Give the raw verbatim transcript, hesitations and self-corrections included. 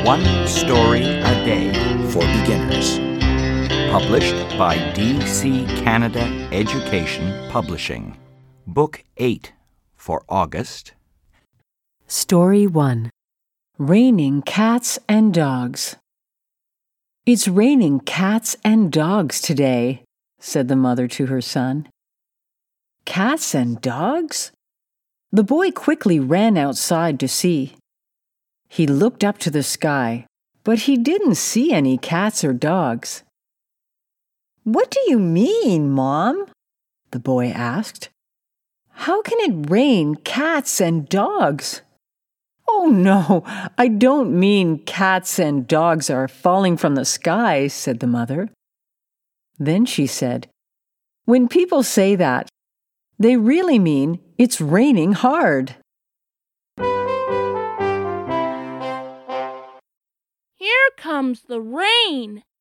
One Story a Day for Beginners. Published by D C Canada Education Publishing. Book eight for August. Story one. Raining Cats and Dogs. "It's raining cats and dogs today," said the mother to her son. Cats and dogs? The boy quickly ran outside to see. He looked up to the sky, but he didn't see any cats or dogs. "What do you mean, Mom?" the boy asked. "How can it rain cats and dogs?" "Oh, no, I don't mean cats and dogs are falling from the sky," said the mother. Then she said, "When people say that, they really mean it's raining hard." "Here comes the rain,"